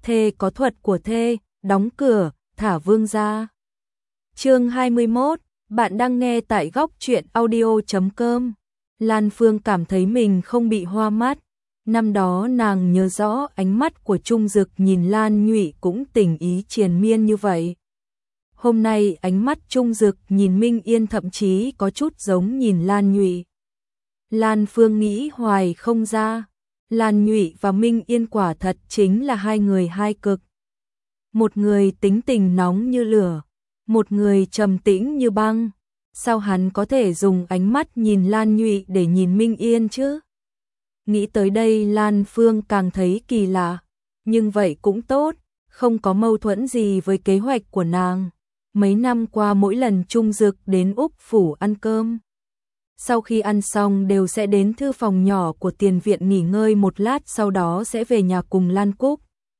thê có thuật của thê, đóng cửa, thả vương ra. Chương 21, bạn đang nghe tại góc truyện audio.com. Lan Phương cảm thấy mình không bị hoa mắt. Năm đó nàng nhớ rõ ánh mắt của Trung Dực nhìn Lan Nhụy cũng tình ý triền miên như vậy. Hôm nay ánh mắt Trung Dực nhìn Minh Yên thậm chí có chút giống nhìn Lan Nhụy. Lan Phương nghĩ hoài không ra. Lan Nhụy và Minh Yên quả thật chính là hai người hai cực. Một người tính tình nóng như lửa, một người trầm tĩnh như băng. Sao hắn có thể dùng ánh mắt nhìn Lan Nhụy để nhìn Minh Yên chứ? Nghĩ tới đây Lan Phương càng thấy kỳ lạ. Nhưng vậy cũng tốt, không có mâu thuẫn gì với kế hoạch của nàng. Mấy năm qua mỗi lần Trung Dực đến Úc Phủ ăn cơm, sau khi ăn xong đều sẽ đến thư phòng nhỏ của tiền viện nghỉ ngơi một lát, sau đó sẽ về nhà cùng Lan Cúc.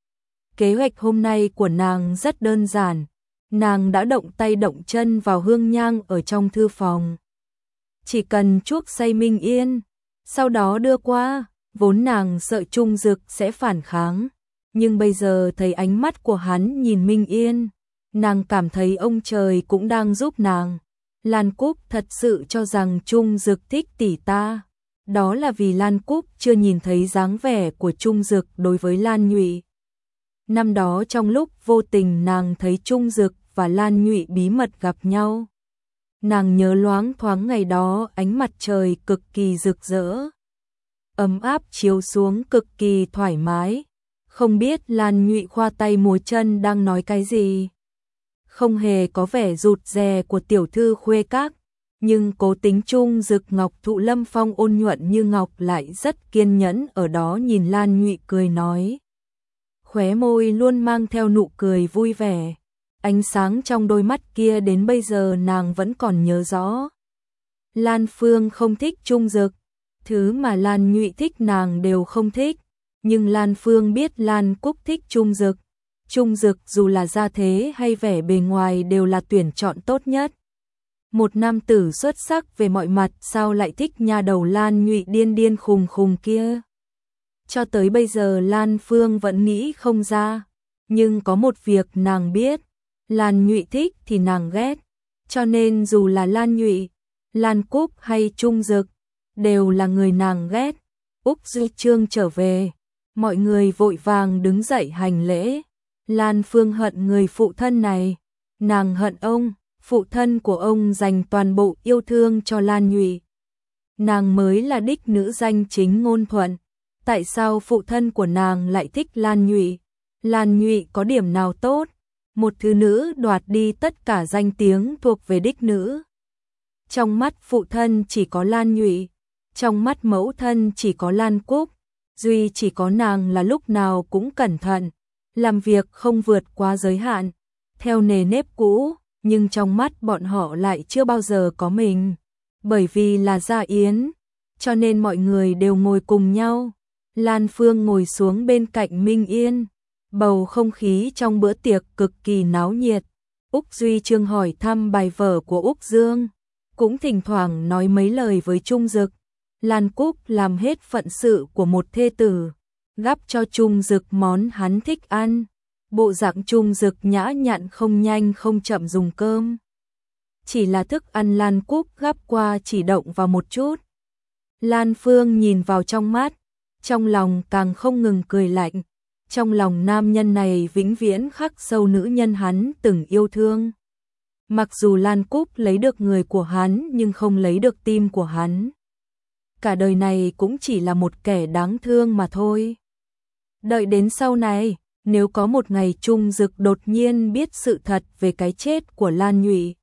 Kế hoạch hôm nay của nàng rất đơn giản. Nàng đã động tay động chân vào hương nhang ở trong thư phòng. Chỉ cần chuốc say Minh Yên, sau đó đưa qua, vốn nàng sợ Trung Dực sẽ phản kháng. Nhưng bây giờ thấy ánh mắt của hắn nhìn Minh Yên, nàng cảm thấy ông trời cũng đang giúp nàng. Lan Cúc thật sự cho rằng Trung Dực thích tỷ ta. Đó là vì Lan Cúc chưa nhìn thấy dáng vẻ của Trung Dực đối với Lan Nhụy. Năm đó trong lúc vô tình nàng thấy Trung Dực và Lan Nhụy bí mật gặp nhau. Nàng nhớ loáng thoáng ngày đó ánh mặt trời cực kỳ rực rỡ. Ấm áp chiếu xuống cực kỳ thoải mái. Không biết Lan Nhụy khoa tay múa chân đang nói cái gì. Không hề có vẻ rụt rè của tiểu thư khuê các. Nhưng cố tính Trung Dực ngọc thụ lâm phong ôn nhuận như ngọc lại rất kiên nhẫn ở đó nhìn Lan Nhụy cười nói. Khóe môi luôn mang theo nụ cười vui vẻ. Ánh sáng trong đôi mắt kia đến bây giờ nàng vẫn còn nhớ rõ. Lan Phương không thích Trung Dực, thứ mà Lan Nhụy thích nàng đều không thích, nhưng Lan Phương biết Lan Cúc thích Trung Dực. Trung Dực dù là gia thế hay vẻ bề ngoài đều là tuyển chọn tốt nhất. Một nam tử xuất sắc về mọi mặt sao lại thích nha đầu Lan Nhụy điên điên khùng khùng kia. Cho tới bây giờ Lan Phương vẫn nghĩ không ra, nhưng có một việc nàng biết. Lan Nhụy thích thì nàng ghét, cho nên dù là Lan Nhụy, Lan Cúc hay Trung Dực, đều là người nàng ghét. Úc Dư Trương trở về, mọi người vội vàng đứng dậy hành lễ. Lan Phương hận người phụ thân này, nàng hận ông, phụ thân của ông dành toàn bộ yêu thương cho Lan Nhụy. Nàng mới là đích nữ danh chính ngôn thuận, tại sao phụ thân của nàng lại thích Lan Nhụy? Lan Nhụy có điểm nào tốt? Một thứ nữ đoạt đi tất cả danh tiếng thuộc về đích nữ. Trong mắt phụ thân chỉ có Lan Nhụy, trong mắt mẫu thân chỉ có Lan Cúc, duy chỉ có nàng là lúc nào cũng cẩn thận, làm việc không vượt quá giới hạn, theo nề nếp cũ, nhưng trong mắt bọn họ lại chưa bao giờ có mình. Bởi vì là gia yến, cho nên mọi người đều ngồi cùng nhau. Lan Phương ngồi xuống bên cạnh Minh Yên. Bầu không khí trong bữa tiệc cực kỳ náo nhiệt. Úc Duy Trương hỏi thăm bài vở của Úc Dương, cũng thỉnh thoảng nói mấy lời với Trung Dực. Lan Cúc làm hết phận sự của một thê tử, gắp cho Trung Dực món hắn thích ăn. Bộ dạng Trung Dực nhã nhặn không nhanh không chậm dùng cơm. Chỉ là thức ăn Lan Cúc gắp qua chỉ động vào một chút. Lan Phương nhìn vào trong mắt, trong lòng càng không ngừng cười lạnh. Trong lòng nam nhân này vĩnh viễn khắc sâu nữ nhân hắn từng yêu thương. Mặc dù Lan Cúc lấy được người của hắn nhưng không lấy được tim của hắn. Cả đời này cũng chỉ là một kẻ đáng thương mà thôi. Đợi đến sau này, nếu có một ngày Trung Dực đột nhiên biết sự thật về cái chết của Lan Nhụy,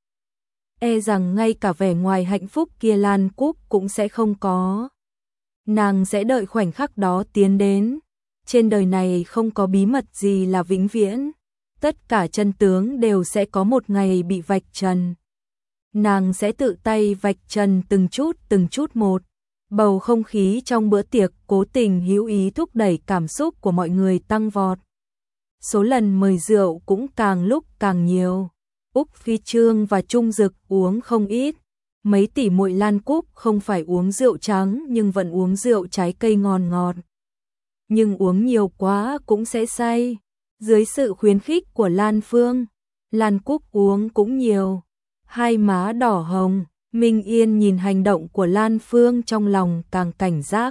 e rằng ngay cả vẻ ngoài hạnh phúc kia Lan Cúc cũng sẽ không có. Nàng sẽ đợi khoảnh khắc đó tiến đến. Trên đời này không có bí mật gì là vĩnh viễn, tất cả chân tướng đều sẽ có một ngày bị vạch trần. Nàng sẽ tự tay vạch trần từng chút một. Bầu không khí trong bữa tiệc cố tình hữu ý thúc đẩy cảm xúc của mọi người tăng vọt. Số lần mời rượu cũng càng lúc càng nhiều. Úc Phi Trương và Trung Dực uống không ít. Mấy tỷ muội Lan Cúc không phải uống rượu trắng nhưng vẫn uống rượu trái cây ngon ngọt. Nhưng uống nhiều quá cũng sẽ say. Dưới sự khuyến khích của Lan Phương, Lan Cúc uống cũng nhiều, hai má đỏ hồng. Minh Yên nhìn hành động của Lan Phương trong lòng càng cảnh giác.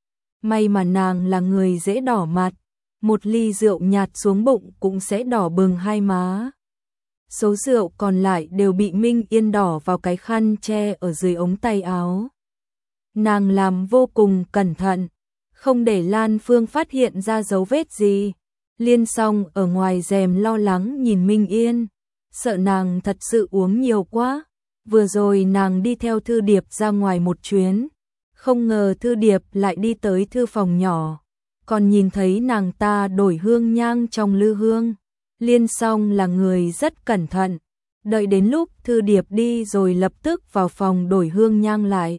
May mà nàng là người dễ đỏ mặt, một ly rượu nhạt xuống bụng cũng sẽ đỏ bừng hai má. Số rượu còn lại đều bị Minh Yên đỏ vào cái khăn che ở dưới ống tay áo. Nàng làm vô cùng cẩn thận, không để Lan Phương phát hiện ra dấu vết gì. Liên Song ở ngoài rèm lo lắng nhìn Minh Yên, sợ nàng thật sự uống nhiều quá. Vừa rồi nàng đi theo Thư Điệp ra ngoài một chuyến, không ngờ Thư Điệp lại đi tới thư phòng nhỏ, còn nhìn thấy nàng ta đổi hương nhang trong lư hương. Liên Song là người rất cẩn thận, đợi đến lúc Thư Điệp đi rồi lập tức vào phòng đổi hương nhang lại.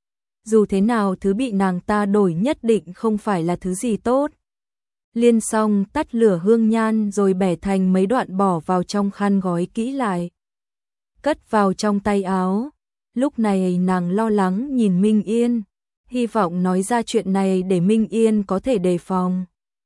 Dù thế nào thứ bị nàng ta đổi nhất định không phải là thứ gì tốt. Liên Song tắt lửa hương nhan rồi bẻ thành mấy đoạn bỏ vào trong khăn gói kỹ lại, cất vào trong tay áo. Lúc này nàng lo lắng nhìn Minh Yên, hy vọng nói ra chuyện này để Minh Yên có thể đề phòng.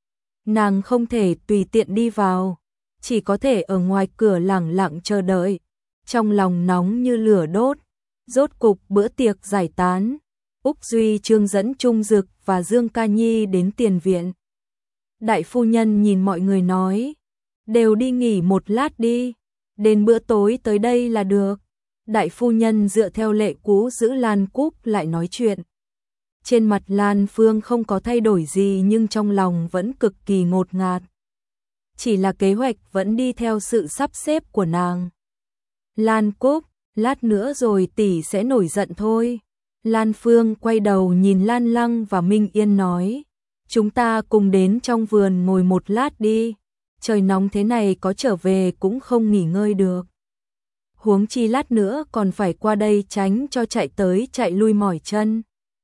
Nàng không thể tùy tiện đi vào, chỉ có thể ở ngoài cửa lẳng lặng chờ đợi, trong lòng nóng như lửa đốt. Rốt cục bữa tiệc giải tán, Úc Duy Trương dẫn Trung Dực và Dương Ca Nhi đến tiền viện. Đại phu nhân nhìn mọi người nói, đều đi nghỉ một lát đi, đến bữa tối tới đây là được. Đại phu nhân dựa theo lệ cũ giữ Lan Cúc lại nói chuyện. Trên mặt Lan Phương không có thay đổi gì nhưng trong lòng vẫn cực kỳ ngột ngạt. Chỉ là kế hoạch vẫn đi theo sự sắp xếp của nàng. Lan Cúc, lát nữa rồi tỷ sẽ nổi giận thôi. Lan Phương quay đầu nhìn Lan Lăng và Minh Yên nói, chúng ta cùng đến trong vườn ngồi một lát đi. Trời nóng thế này có trở về cũng không nghỉ ngơi được. Huống chi lát nữa còn phải qua đây tránh cho chạy tới chạy lui mỏi chân.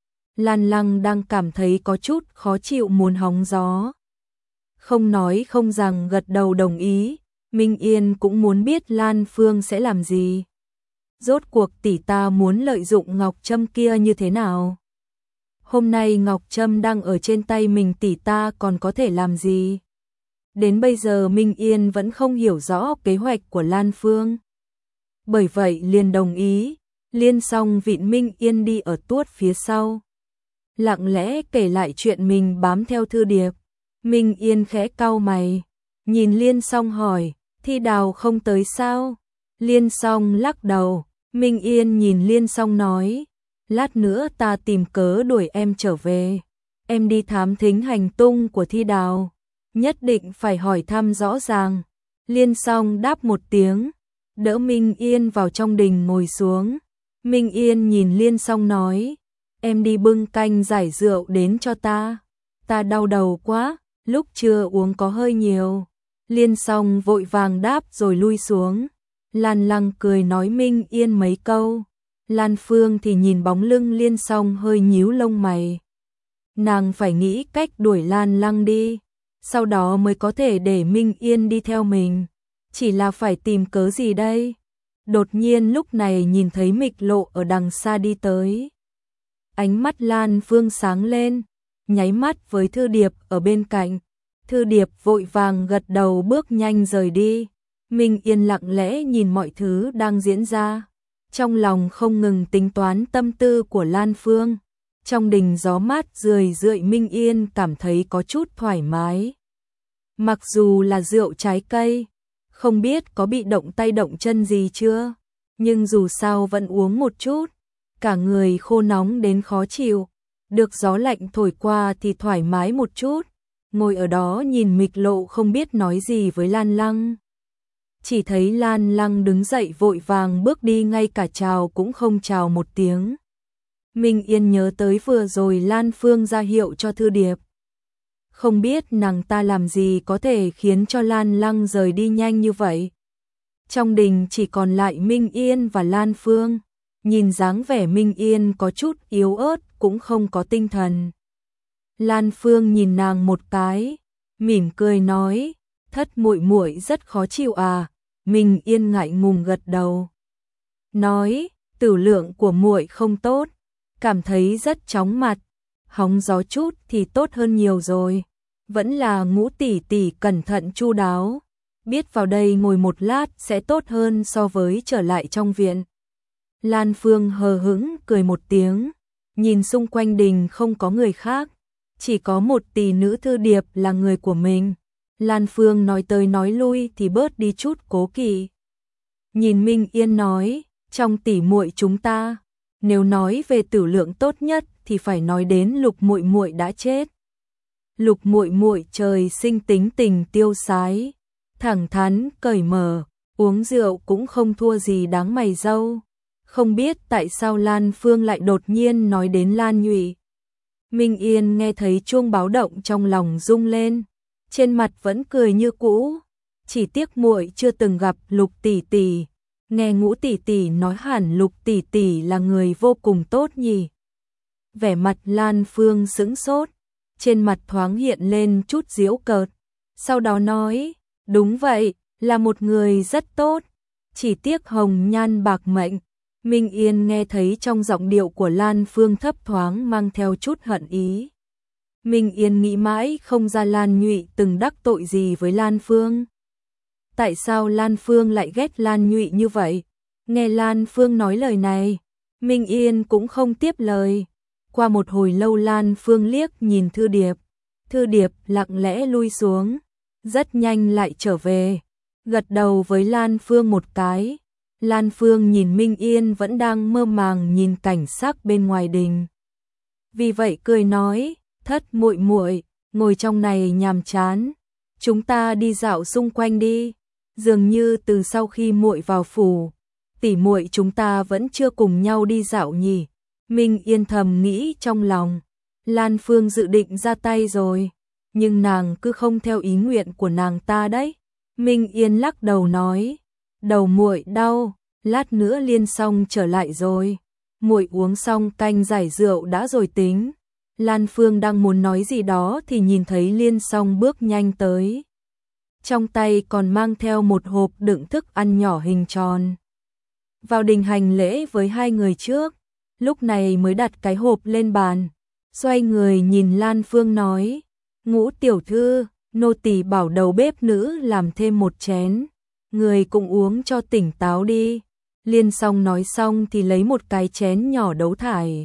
Lan Lăng đang cảm thấy có chút khó chịu muốn hóng gió. Không nói không rằng gật đầu đồng ý. Minh Yên cũng muốn biết Lan Phương sẽ làm gì. Rốt cuộc tỷ ta muốn lợi dụng ngọc trâm kia như thế nào? Hôm nay ngọc trâm đang ở trên tay mình, tỷ ta còn có thể làm gì? Đến bây giờ Minh Yên vẫn không hiểu rõ kế hoạch của Lan Phương. Bởi vậy liền đồng ý. Liên Song vịn Minh Yên đi ở tuốt phía sau, lặng lẽ kể lại chuyện mình bám theo Thư Điệp. Minh Yên khẽ cau mày, nhìn Liên Song hỏi, Thi Đào không tới sao? Liên Song lắc đầu. Minh Yên nhìn Liên Song nói, lát nữa ta tìm cớ đuổi em trở về. Em đi thám thính hành tung của Thi Đào, nhất định phải hỏi thăm rõ ràng. Liên Song đáp một tiếng, đỡ Minh Yên vào trong đình ngồi xuống. Minh Yên nhìn Liên Song nói, em đi bưng canh giải rượu đến cho ta. Ta đau đầu quá, lúc trưa uống có hơi nhiều. Liên Song vội vàng đáp rồi lui xuống. Lan Lăng cười nói Minh Yên mấy câu. Lan Phương thì nhìn bóng lưng Liên Song hơi nhíu lông mày. Nàng phải nghĩ cách đuổi Lan Lăng đi, sau đó mới có thể để Minh Yên đi theo mình. Chỉ là phải tìm cớ gì đây? Đột nhiên lúc này nhìn thấy Mịch Lộ ở đằng xa đi tới. Ánh mắt Lan Phương sáng lên, nháy mắt với Thư Điệp ở bên cạnh. Thư Điệp vội vàng gật đầu bước nhanh rời đi. Minh Yên lặng lẽ nhìn mọi thứ đang diễn ra, trong lòng không ngừng tính toán tâm tư của Lan Phương. Trong đình gió mát rười rượi, Minh Yên cảm thấy có chút thoải mái. Mặc dù là rượu trái cây, không biết có bị động tay động chân gì chưa, nhưng dù sao vẫn uống một chút. Cả người khô nóng đến khó chịu, được gió lạnh thổi qua thì thoải mái một chút. Ngồi ở đó nhìn Mịch Lộ không biết nói gì với Lan Lăng. Chỉ thấy Lan Lăng đứng dậy vội vàng bước đi, ngay cả chào cũng không chào một tiếng. Minh Yên nhớ tới vừa rồi Lan Phương ra hiệu cho Thư Điệp. Không biết nàng ta làm gì có thể khiến cho Lan Lăng rời đi nhanh như vậy. Trong đình chỉ còn lại Minh Yên và Lan Phương. Nhìn dáng vẻ Minh Yên có chút yếu ớt, cũng không có tinh thần. Lan Phương nhìn nàng một cái, mỉm cười nói, thất muội muội rất khó chịu à? Minh Yên ngại ngùng gật đầu, nói, tử lượng của muội không tốt, cảm thấy rất chóng mặt, hóng gió chút thì tốt hơn nhiều rồi. vẫn là Ngũ tỷ tỷ cẩn thận chu đáo, biết vào đây ngồi một lát sẽ tốt hơn so với trở lại trong viện. Lan Phương hờ hững cười một tiếng, nhìn xung quanh đình không có người khác, chỉ có một tỷ nữ Thư Điệp là người của mình. Lan Phương nói tới nói lui thì bớt đi chút cố kỵ. Nhìn Minh Yên nói, trong tỷ muội chúng ta, nếu nói về tử lượng tốt nhất thì phải nói đến Lục muội muội đã chết. Lục muội muội trời sinh tính tình tiêu sái, thẳng thắn, cởi mở, uống rượu cũng không thua gì Đáng Mày Râu. Không biết tại sao Lan Phương lại đột nhiên nói đến Lan Nhụy. Minh Yên nghe thấy chuông báo động trong lòng rung lên, trên mặt vẫn cười như cũ, chỉ tiếc muội chưa từng gặp Lục tỷ tỷ, nghe Ngũ tỷ tỷ nói hẳn Lục tỷ tỷ là người vô cùng tốt nhỉ. Vẻ mặt Lan Phương sững sốt, trên mặt thoáng hiện lên chút giễu cợt, sau đó nói, đúng vậy, là một người rất tốt, chỉ tiếc hồng nhan bạc mệnh. Minh Yên nghe thấy trong giọng điệu của Lan Phương thấp thoáng mang theo chút hận ý. Minh Yên nghĩ mãi không ra Lan Nhụy từng đắc tội gì với Lan Phương. Tại sao Lan Phương lại ghét Lan Nhụy như vậy? Nghe Lan Phương nói lời này, Minh Yên cũng không tiếp lời. Qua một hồi lâu Lan Phương liếc nhìn Thư Điệp lặng lẽ lui xuống, rất nhanh lại trở về, gật đầu với Lan Phương một cái. Lan Phương nhìn Minh Yên vẫn đang mơ màng nhìn cảnh sắc bên ngoài đình. Vì vậy cười nói, Thất muội muội, ngồi trong này nhàm chán, chúng ta đi dạo xung quanh đi. Dường như từ sau khi muội vào phủ, tỷ muội chúng ta vẫn chưa cùng nhau đi dạo nhỉ. Minh Yên thầm nghĩ trong lòng, Lan Phương dự định ra tay rồi, nhưng nàng cứ không theo ý nguyện của nàng ta đấy. Minh Yên lắc đầu nói, đầu muội đau, lát nữa Liên Song trở lại rồi, muội uống xong canh giải rượu đã rồi tính. Lan Phương đang muốn nói gì đó thì nhìn thấy Liên Song bước nhanh tới, trong tay còn mang theo một hộp đựng thức ăn nhỏ hình tròn. Vào đình hành lễ với hai người trước, lúc này mới đặt cái hộp lên bàn, xoay người nhìn Lan Phương nói, Ngũ tiểu thư, nô tỳ bảo đầu bếp nữ làm thêm một chén, người cũng uống cho tỉnh táo đi. Liên Song nói xong thì lấy một cái chén nhỏ đấu thải.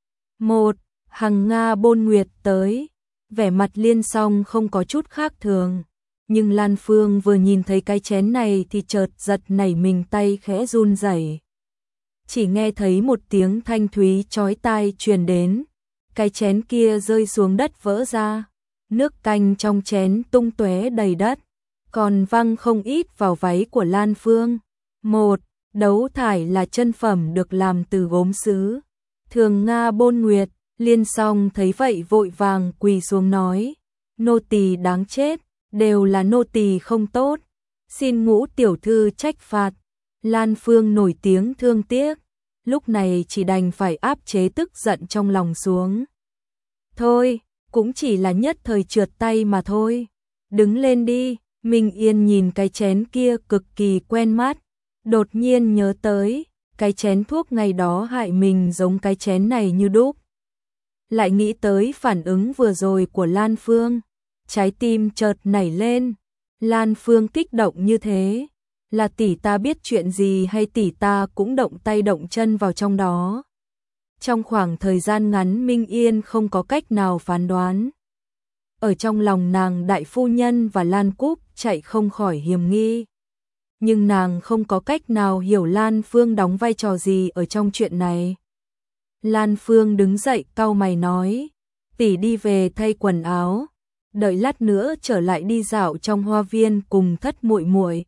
Một, Hằng Nga Bôn Nguyệt tới, vẻ mặt Liên Song không có chút khác thường, nhưng Lan Phương vừa nhìn thấy cái chén này thì chợt giật nảy mình, tay khẽ run rẩy. Chỉ nghe thấy một tiếng thanh thúy chói tai truyền đến, cái chén kia rơi xuống đất vỡ ra, nước canh trong chén tung tóe đầy đất, còn văng không ít vào váy của Lan Phương. Một, đấu thải là chân phẩm được làm từ gốm sứ, thường Nga Bôn Nguyệt. Liên Song thấy vậy vội vàng quỳ xuống nói, nô tỳ đáng chết, đều là nô tỳ không tốt, xin Ngũ tiểu thư trách phạt. Lan Phương nổi tiếng thương tiếc, lúc này chỉ đành phải áp chế tức giận trong lòng xuống. Thôi, cũng chỉ là nhất thời trượt tay mà thôi, đứng lên đi. Minh Yên nhìn cái chén kia cực kỳ quen mắt, đột nhiên nhớ tới, cái chén thuốc ngày đó hại mình giống cái chén này như đúc. Lại nghĩ tới phản ứng vừa rồi của Lan Phương, trái tim chợt nảy lên. Lan Phương kích động như thế, là tỷ ta biết chuyện gì hay tỷ ta cũng động tay động chân vào trong đó? Trong khoảng thời gian ngắn Minh Yên không có cách nào phán đoán. Ở trong lòng nàng đại phu nhân và Lan Cúc chạy không khỏi hiềm nghi. Nhưng nàng không có cách nào hiểu Lan Phương đóng vai trò gì ở trong chuyện này. Lan Phương đứng dậy cau mày nói, tỷ đi về thay quần áo, đợi lát nữa trở lại đi dạo trong hoa viên cùng Thất muội muội.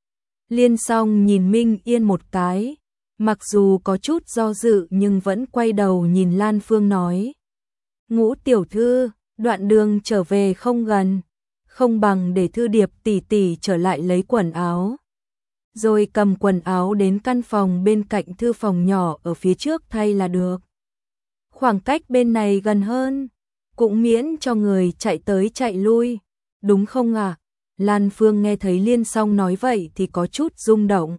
Liên Song nhìn Minh Yên một cái, mặc dù có chút do dự nhưng vẫn quay đầu nhìn Lan Phương nói, Ngũ tiểu thư, đoạn đường trở về không gần, không bằng để Thư Điệp tỷ tỷ trở lại lấy quần áo, rồi cầm quần áo đến căn phòng bên cạnh thư phòng nhỏ ở phía trước thay là được. Khoảng cách bên này gần hơn, cũng miễn cho người chạy tới chạy lui, đúng không ạ? Lan Phương nghe thấy Liên Song nói vậy thì có chút rung động.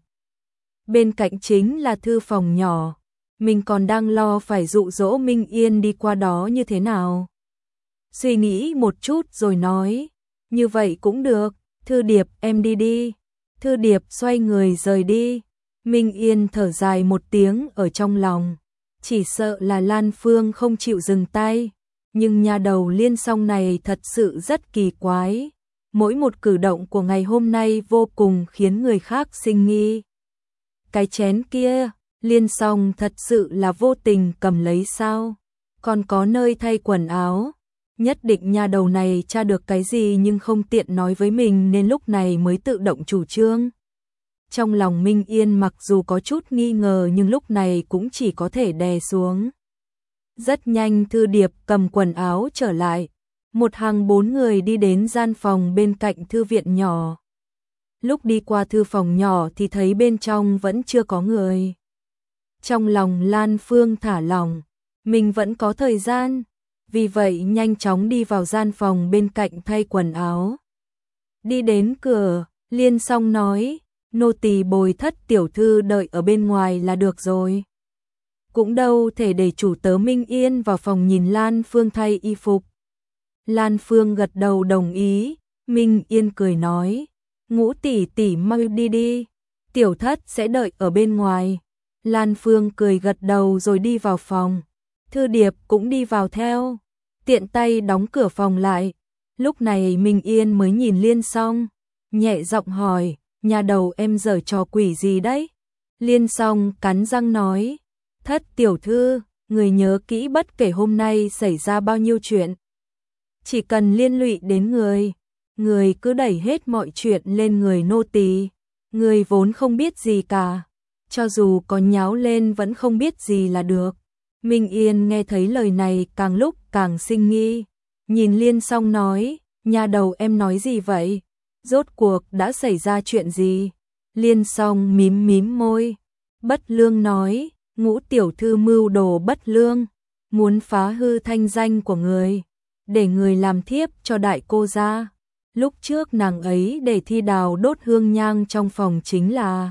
Bên cạnh chính là thư phòng nhỏ, mình còn đang lo phải dụ dỗ Minh Yên đi qua đó như thế nào. suy nghĩ một chút rồi nói, như vậy cũng được, Thư Điệp em đi đi. Thư Điệp xoay người rời đi. Minh Yên thở dài một tiếng ở trong lòng, chỉ sợ là Lan Phương không chịu dừng tay, nhưng nhà đầu Liên Song này thật sự rất kỳ quái. Mỗi một cử động của ngày hôm nay vô cùng khiến người khác sinh nghi. Cái chén kia, Liên Song thật sự là vô tình cầm lấy sao? Còn có nơi thay quần áo. Nhất định nhà đầu này tra được cái gì nhưng không tiện nói với mình nên lúc này mới tự động chủ trương. Trong lòng Minh Yên mặc dù có chút nghi ngờ nhưng lúc này cũng chỉ có thể đè xuống. Rất nhanh Thư Điệp cầm quần áo trở lại. Một hàng 4 người đi đến gian phòng bên cạnh thư viện nhỏ. Lúc đi qua thư phòng nhỏ thì thấy bên trong vẫn chưa có người. Trong lòng Lan Phương thả lỏng, mình vẫn có thời gian, vì vậy nhanh chóng đi vào gian phòng bên cạnh thay quần áo. Đi đến cửa, Liên Song nói, nô tỳ bồi Thất tiểu thư đợi ở bên ngoài là được rồi. Cũng đâu thể để chủ tớ Minh Yên vào phòng nhìn Lan Phương thay y phục. Lan Phương gật đầu đồng ý, Minh Yên cười nói, Ngũ tỷ tỷ mau đi đi, tiểu Thất sẽ đợi ở bên ngoài. Lan Phương cười gật đầu rồi đi vào phòng. Thư Điệp cũng đi vào theo, tiện tay đóng cửa phòng lại. Lúc này Minh Yên mới nhìn Liên Song, nhẹ giọng hỏi, nhà đầu em giở trò quỷ gì đấy? Liên Song cắn răng nói, Thất tiểu thư, người nhớ kỹ bất kể hôm nay xảy ra bao nhiêu chuyện. Chỉ cần liên lụy đến người cứ đẩy hết mọi chuyện lên người nô tỳ. Người vốn không biết gì cả, cho dù có nháo lên vẫn không biết gì là được. Minh Yên nghe thấy lời này càng lúc càng sinh nghi, nhìn Liên Song nói, nhà đầu em nói gì vậy? Rốt cuộc đã xảy ra chuyện gì? Liên Song mím môi, bất lương nói, Ngũ tiểu thư mưu đồ bất lương, muốn phá hư thanh danh của người, để người làm thiếp cho đại cô gia. Lúc trước nàng ấy để Thi Đào đốt hương nhang trong phòng chính là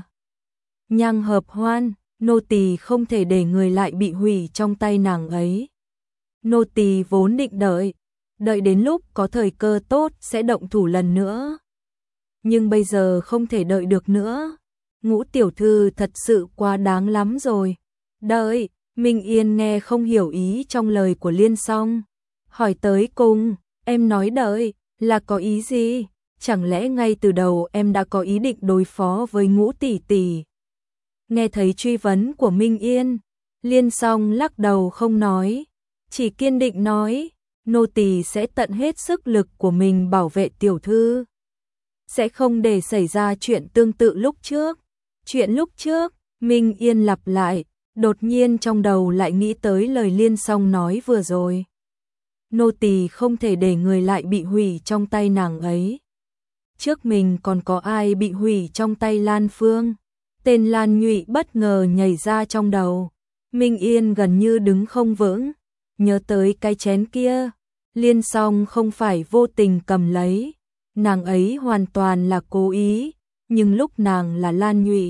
nhang hợp hoan, nô tỳ không thể để người lại bị hủy trong tay nàng ấy. Nô tỳ vốn định đợi đến lúc có thời cơ tốt sẽ động thủ lần nữa. Nhưng bây giờ không thể đợi được nữa. Ngũ tiểu thư thật sự quá đáng lắm rồi. Đợi, Minh Yên nghe không hiểu ý trong lời của Liên Song, hỏi tới cùng, em nói đợi là có ý gì? Chẳng lẽ ngay từ đầu em đã có ý định đối phó với Ngũ tỷ tỷ? Nghe thấy truy vấn của Minh Yên, Liên Song lắc đầu không nói, chỉ kiên định nói, nô tỳ sẽ tận hết sức lực của mình bảo vệ tiểu thư, sẽ không để xảy ra chuyện tương tự lúc trước. Chuyện lúc trước, Minh Yên lặp lại, đột nhiên trong đầu lại nghĩ tới lời Liên Song nói vừa rồi. Nô tỳ không thể để người lại bị hủy trong tay nàng ấy. Trước mình còn có ai bị hủy trong tay Lan Phương? Tên Lan Nhụy bất ngờ nhảy ra trong đầu. Minh Yên gần như đứng không vững, nhớ tới cái chén kia. Liên Song không phải vô tình cầm lấy, nàng ấy hoàn toàn là cố ý, nhưng lúc nàng là Lan Nhụy,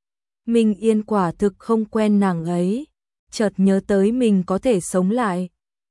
Minh Yên quả thực không quen nàng ấy, chợt nhớ tới mình có thể sống lại.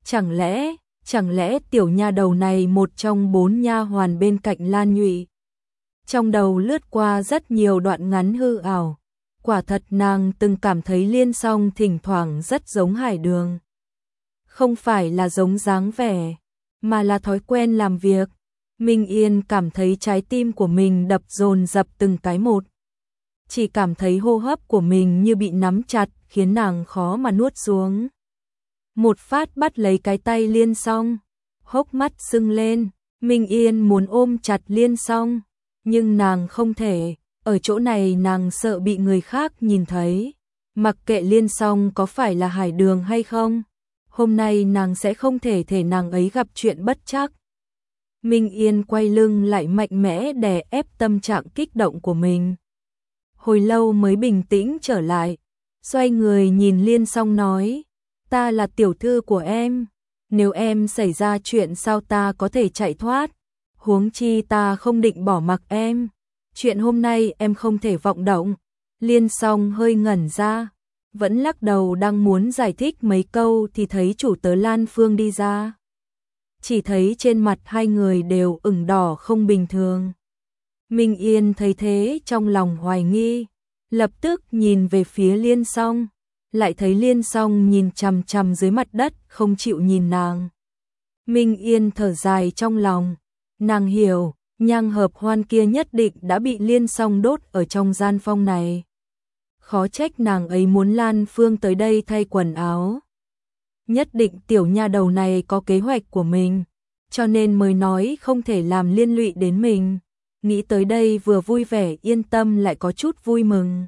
Chẳng lẽ tiểu nha đầu này một trong 4 nha hoàn bên cạnh Lan Nhụy? Trong đầu lướt qua rất nhiều đoạn ngắn hư ảo. Quả thật nàng từng cảm thấy Liên Song thỉnh thoảng rất giống Hải Đường. Không phải là giống dáng vẻ, mà là thói quen làm việc. Minh Yên cảm thấy trái tim của mình đập dồn dập từng cái một. Chỉ cảm thấy hô hấp của mình như bị nắm chặt, khiến nàng khó mà nuốt xuống. Một phát bắt lấy cái tay Liên Song, hốc mắt sưng lên. Minh Yên muốn ôm chặt Liên Song, nhưng nàng không thể. Ở chỗ này nàng sợ bị người khác nhìn thấy. Mặc kệ Liên Song có phải là Hải Đường hay không, hôm nay nàng sẽ không thể nàng ấy gặp chuyện bất trắc. Minh Yên quay lưng lại mạnh mẽ đè ép tâm trạng kích động của mình. Hồi lâu mới bình tĩnh trở lại, xoay người nhìn Liên Song nói, ta là tiểu thư của em, nếu em xảy ra chuyện sao ta có thể chạy thoát, huống chi ta không định bỏ mặc em, chuyện hôm nay em không thể vọng động. Liên Song hơi ngẩn ra, vẫn lắc đầu đang muốn giải thích mấy câu thì thấy chủ tớ Lan Phương đi ra. chỉ thấy trên mặt hai người đều ửng đỏ không bình thường. Minh Yên thấy thế trong lòng hoài nghi, lập tức nhìn về phía Liên Song, lại thấy Liên Song nhìn chằm chằm dưới mặt đất không chịu nhìn nàng. Minh Yên thở dài trong lòng, nàng hiểu, nhang hợp hoan kia nhất định đã bị Liên Song đốt ở trong gian phong này. Khó trách nàng ấy muốn Lan Phương tới đây thay quần áo. Nhất định tiểu nha đầu này có kế hoạch của mình, cho nên mới nói không thể làm liên lụy đến mình. Nghĩ tới đây vừa vui vẻ yên tâm lại có chút vui mừng.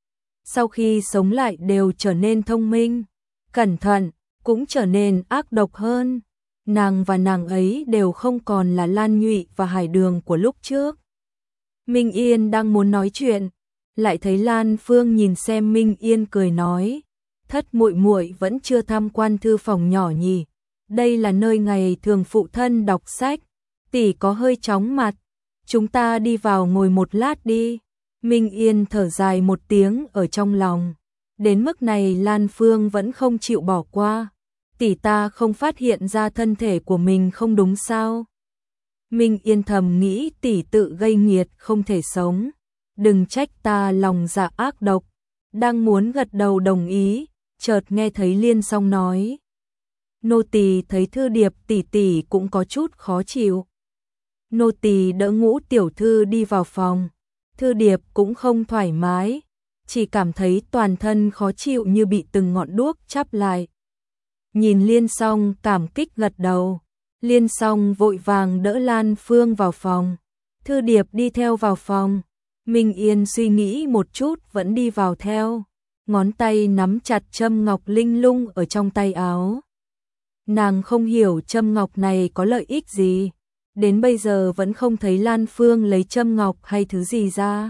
Sau khi sống lại đều trở nên thông minh, cẩn thận, cũng trở nên ác độc hơn. Nàng và nàng ấy đều không còn là Lan Nhụy và Hải Đường của lúc trước. Minh Yên đang muốn nói chuyện, lại thấy Lan Phương nhìn xem Minh Yên cười nói, thất muội muội vẫn chưa tham quan thư phòng nhỏ nhỉ? Đây là nơi ngày thường phụ thân đọc sách, tỷ có hơi chóng mặt, chúng ta đi vào ngồi một lát đi. Minh Yên thở dài một tiếng ở trong lòng, đến mức này Lan Phương vẫn không chịu bỏ qua. Tỷ ta không phát hiện ra thân thể của mình không đúng sao? Minh Yên thầm nghĩ tỷ tự gây nghiệt không thể sống, đừng trách ta lòng dạ ác độc. Đang muốn gật đầu đồng ý, chợt nghe thấy Liên Song nói, nô tỳ thấy Thư Điệp tỷ tỷ cũng có chút khó chịu. Nô tỳ đỡ Ngũ tiểu thư đi vào phòng, Thư Điệp cũng không thoải mái, chỉ cảm thấy toàn thân khó chịu như bị từng ngọn đuốc chắp lại. Nhìn Liên Song cảm kích gật đầu, Liên Song vội vàng đỡ Lan Phương vào phòng, Thư Điệp đi theo vào phòng. Minh Yên suy nghĩ một chút vẫn đi vào theo, ngón tay nắm chặt châm ngọc linh lung ở trong tay áo. Nàng không hiểu châm ngọc này có lợi ích gì, đến bây giờ vẫn không thấy Lan Phương lấy châm ngọc hay thứ gì ra.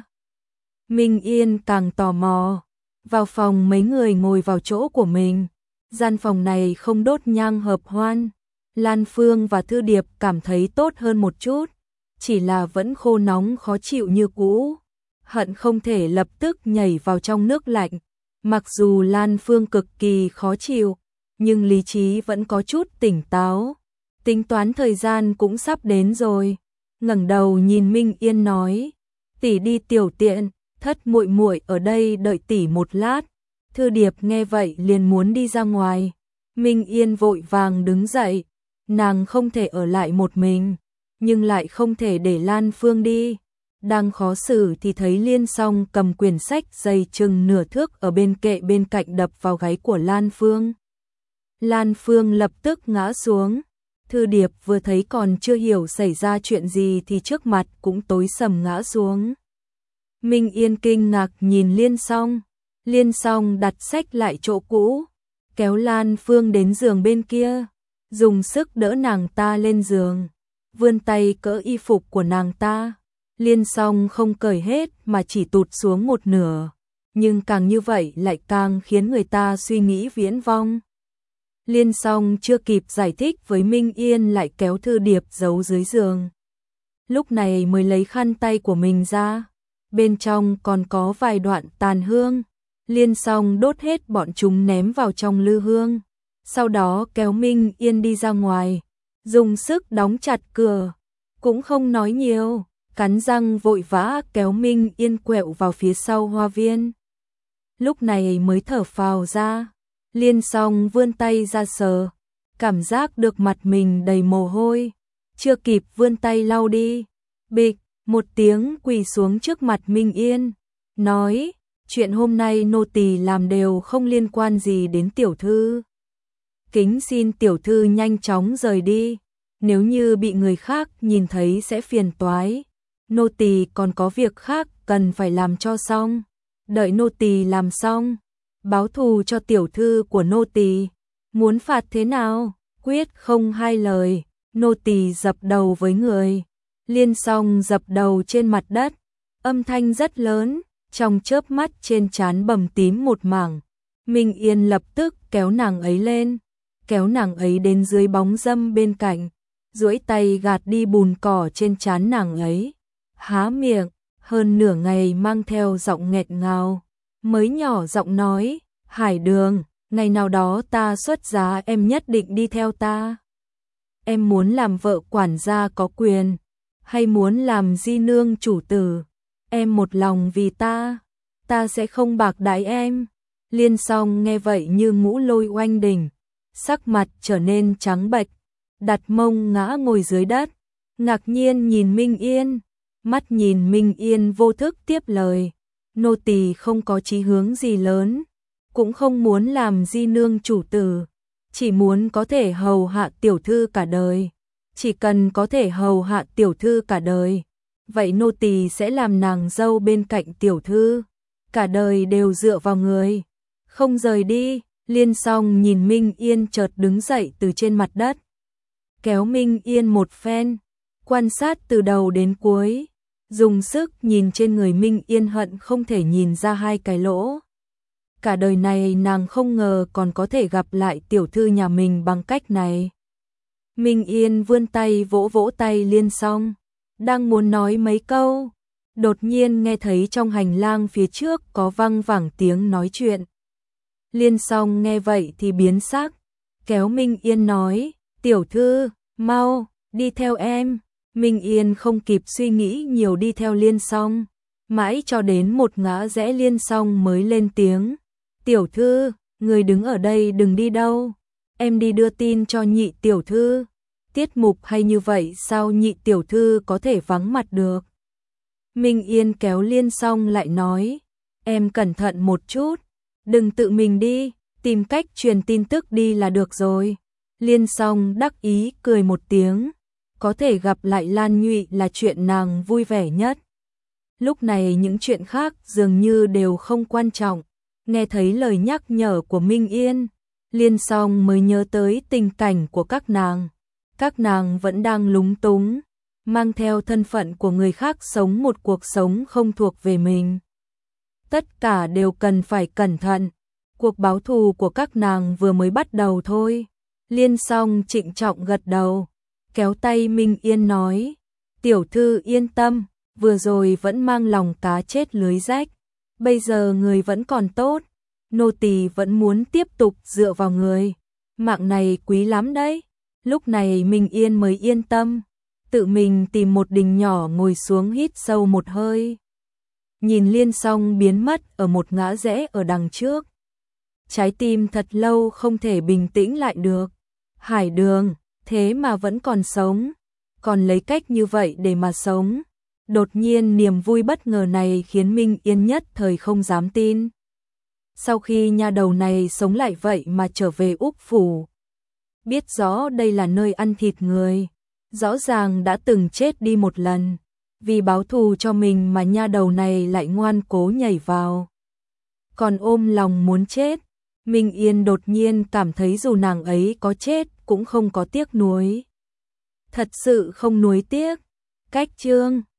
Minh Yên càng tò mò, vào phòng mấy người ngồi vào chỗ của mình. Gian phòng này không đốt nhang hợp hoan, Lan Phương và Thư Điệp cảm thấy tốt hơn một chút, chỉ là vẫn khô nóng khó chịu như cũ, hận không thể lập tức nhảy vào trong nước lạnh. Mặc dù Lan Phương cực kỳ khó chịu, nhưng lý trí vẫn có chút tỉnh táo, tính toán thời gian cũng sắp đến rồi, ngẩng đầu nhìn Minh Yên nói, tỷ đi tiểu tiện, thất muội muội ở đây đợi tỷ một lát. Thư Điệp nghe vậy liền muốn đi ra ngoài, Minh Yên vội vàng đứng dậy, nàng không thể ở lại một mình, nhưng lại không thể để Lan Phương đi. Đang khó xử thì thấy Liên Song cầm quyển sách dày chừng nửa thước ở bên kệ bên cạnh đập vào gáy của Lan Phương. Lan Phương lập tức ngã xuống, Thư Điệp vừa thấy còn chưa hiểu xảy ra chuyện gì thì trước mặt cũng tối sầm ngã xuống. Minh Yên kinh ngạc nhìn Liên Song đặt sách lại chỗ cũ, kéo Lan Phương đến giường bên kia, dùng sức đỡ nàng ta lên giường, vươn tay cỡ y phục của nàng ta. Liên Song không cởi hết mà chỉ tụt xuống một nửa, nhưng càng như vậy lại càng khiến người ta suy nghĩ viễn vông. Liên Song chưa kịp giải thích với Minh Yên lại kéo Thư Điệp giấu dưới giường. Lúc này mới lấy khăn tay của mình ra, bên trong còn có vài đoạn tàn hương. Liên Song đốt hết bọn chúng ném vào trong lư hương, sau đó kéo Minh Yên đi ra ngoài, dùng sức đóng chặt cửa, cũng không nói nhiều, cắn răng vội vã kéo Minh Yên quẹo vào phía sau hoa viên. Lúc này mới thở phào ra, Liên Song vươn tay ra sờ, cảm giác được mặt mình đầy mồ hôi, chưa kịp vươn tay lau đi, bịch, một tiếng quỳ xuống trước mặt Minh Yên, nói, chuyện hôm nay nô tỳ làm đều không liên quan gì đến tiểu thư. Kính xin tiểu thư nhanh chóng rời đi, nếu như bị người khác nhìn thấy sẽ phiền toái. Nô tỳ còn có việc khác cần phải làm cho xong, đợi nô tỳ làm xong, báo thù cho tiểu thư của nô tỳ. Muốn phạt thế nào, quyết không hai lời, nô tỳ dập đầu với người. Liên Song dập đầu trên mặt đất, âm thanh rất lớn, trong chớp mắt trên trán bầm tím một mảng. Minh Yên lập tức kéo nàng ấy lên, kéo nàng ấy đến dưới bóng râm bên cạnh, duỗi tay gạt đi bùn cỏ trên trán nàng ấy, há miệng, hơn nửa ngày mang theo giọng nghẹt ngào, mới nhỏ giọng nói, Hải Đường, ngày nào đó ta xuất giá em nhất định đi theo ta. em muốn làm vợ quản gia có quyền, hay muốn làm di nương chủ tử? Em một lòng vì ta sẽ không bạc đãi em. Liên Song nghe vậy như ngũ lôi oanh đỉnh, sắc mặt trở nên trắng bệch, đặt mông ngã ngồi dưới đất, ngạc nhiên nhìn Minh Yên, mắt nhìn Minh Yên vô thức tiếp lời, nô tỳ không có chí hướng gì lớn, cũng không muốn làm di nương chủ tử, chỉ muốn có thể hầu hạ tiểu thư cả đời, chỉ cần có thể hầu hạ tiểu thư cả đời, vậy nô tỳ sẽ làm nàng dâu bên cạnh tiểu thư, cả đời đều dựa vào người, không rời đi. Liên Song nhìn Minh Yên chợt đứng dậy từ trên mặt đất, kéo Minh Yên một phen, quan sát từ đầu đến cuối, dùng sức nhìn trên người Minh Yên hận không thể nhìn ra hai cái lỗ. Cả đời này nàng không ngờ còn có thể gặp lại tiểu thư nhà mình bằng cách này. Minh Yên vươn tay vỗ vỗ tay Liên Song, đang muốn nói mấy câu, đột nhiên nghe thấy trong hành lang phía trước có văng vẳng tiếng nói chuyện. Liên Song nghe vậy thì biến sắc, kéo Minh Yên nói, tiểu thư, mau, đi theo em. Minh Yên không kịp suy nghĩ nhiều đi theo Liên Song, mãi cho đến một ngã rẽ Liên Song mới lên tiếng, tiểu thư, người đứng ở đây đừng đi đâu, em đi đưa tin cho nhị tiểu thư. Tiết mục hay như vậy sao nhị tiểu thư có thể vắng mặt được? Minh Yên kéo Liên Song lại nói, em cẩn thận một chút, đừng tự mình đi, tìm cách truyền tin tức đi là được rồi. Liên Song đắc ý cười một tiếng, có thể gặp lại Lan Nhụy là chuyện nàng vui vẻ nhất. Lúc này những chuyện khác dường như đều không quan trọng, nghe thấy lời nhắc nhở của Minh Yên, Liên Song mới nhớ tới tình cảnh của các nàng. Các nàng vẫn đang lúng túng, mang theo thân phận của người khác sống một cuộc sống không thuộc về mình. Tất cả đều cần phải cẩn thận, cuộc báo thù của các nàng vừa mới bắt đầu thôi. Liên Song trịnh trọng gật đầu, kéo tay Minh Yên nói, tiểu thư yên tâm, vừa rồi vẫn mang lòng cá chết lưới rách, bây giờ người vẫn còn tốt, nô tỳ vẫn muốn tiếp tục dựa vào người, mạng này quý lắm đấy. Lúc này Minh Yên mới yên tâm, tự mình tìm một đình nhỏ ngồi xuống hít sâu một hơi. Nhìn Liên Song biến mất ở một ngã rẽ ở đằng trước. Trái tim thật lâu không thể bình tĩnh lại được. Hải Đường, thế mà vẫn còn sống, còn lấy cách như vậy để mà sống. Đột nhiên niềm vui bất ngờ này khiến Minh Yên nhất thời không dám tin. Sau khi nha đầu này sống lại vậy mà trở về Úc Phủ, biết rõ đây là nơi ăn thịt người, rõ ràng đã từng chết đi một lần, vì báo thù cho mình mà nha đầu này lại ngoan cố nhảy vào. Còn ôm lòng muốn chết, Minh Yên đột nhiên cảm thấy dù nàng ấy có chết cũng không có tiếc nuối. Thật sự không nuối tiếc. Cách chương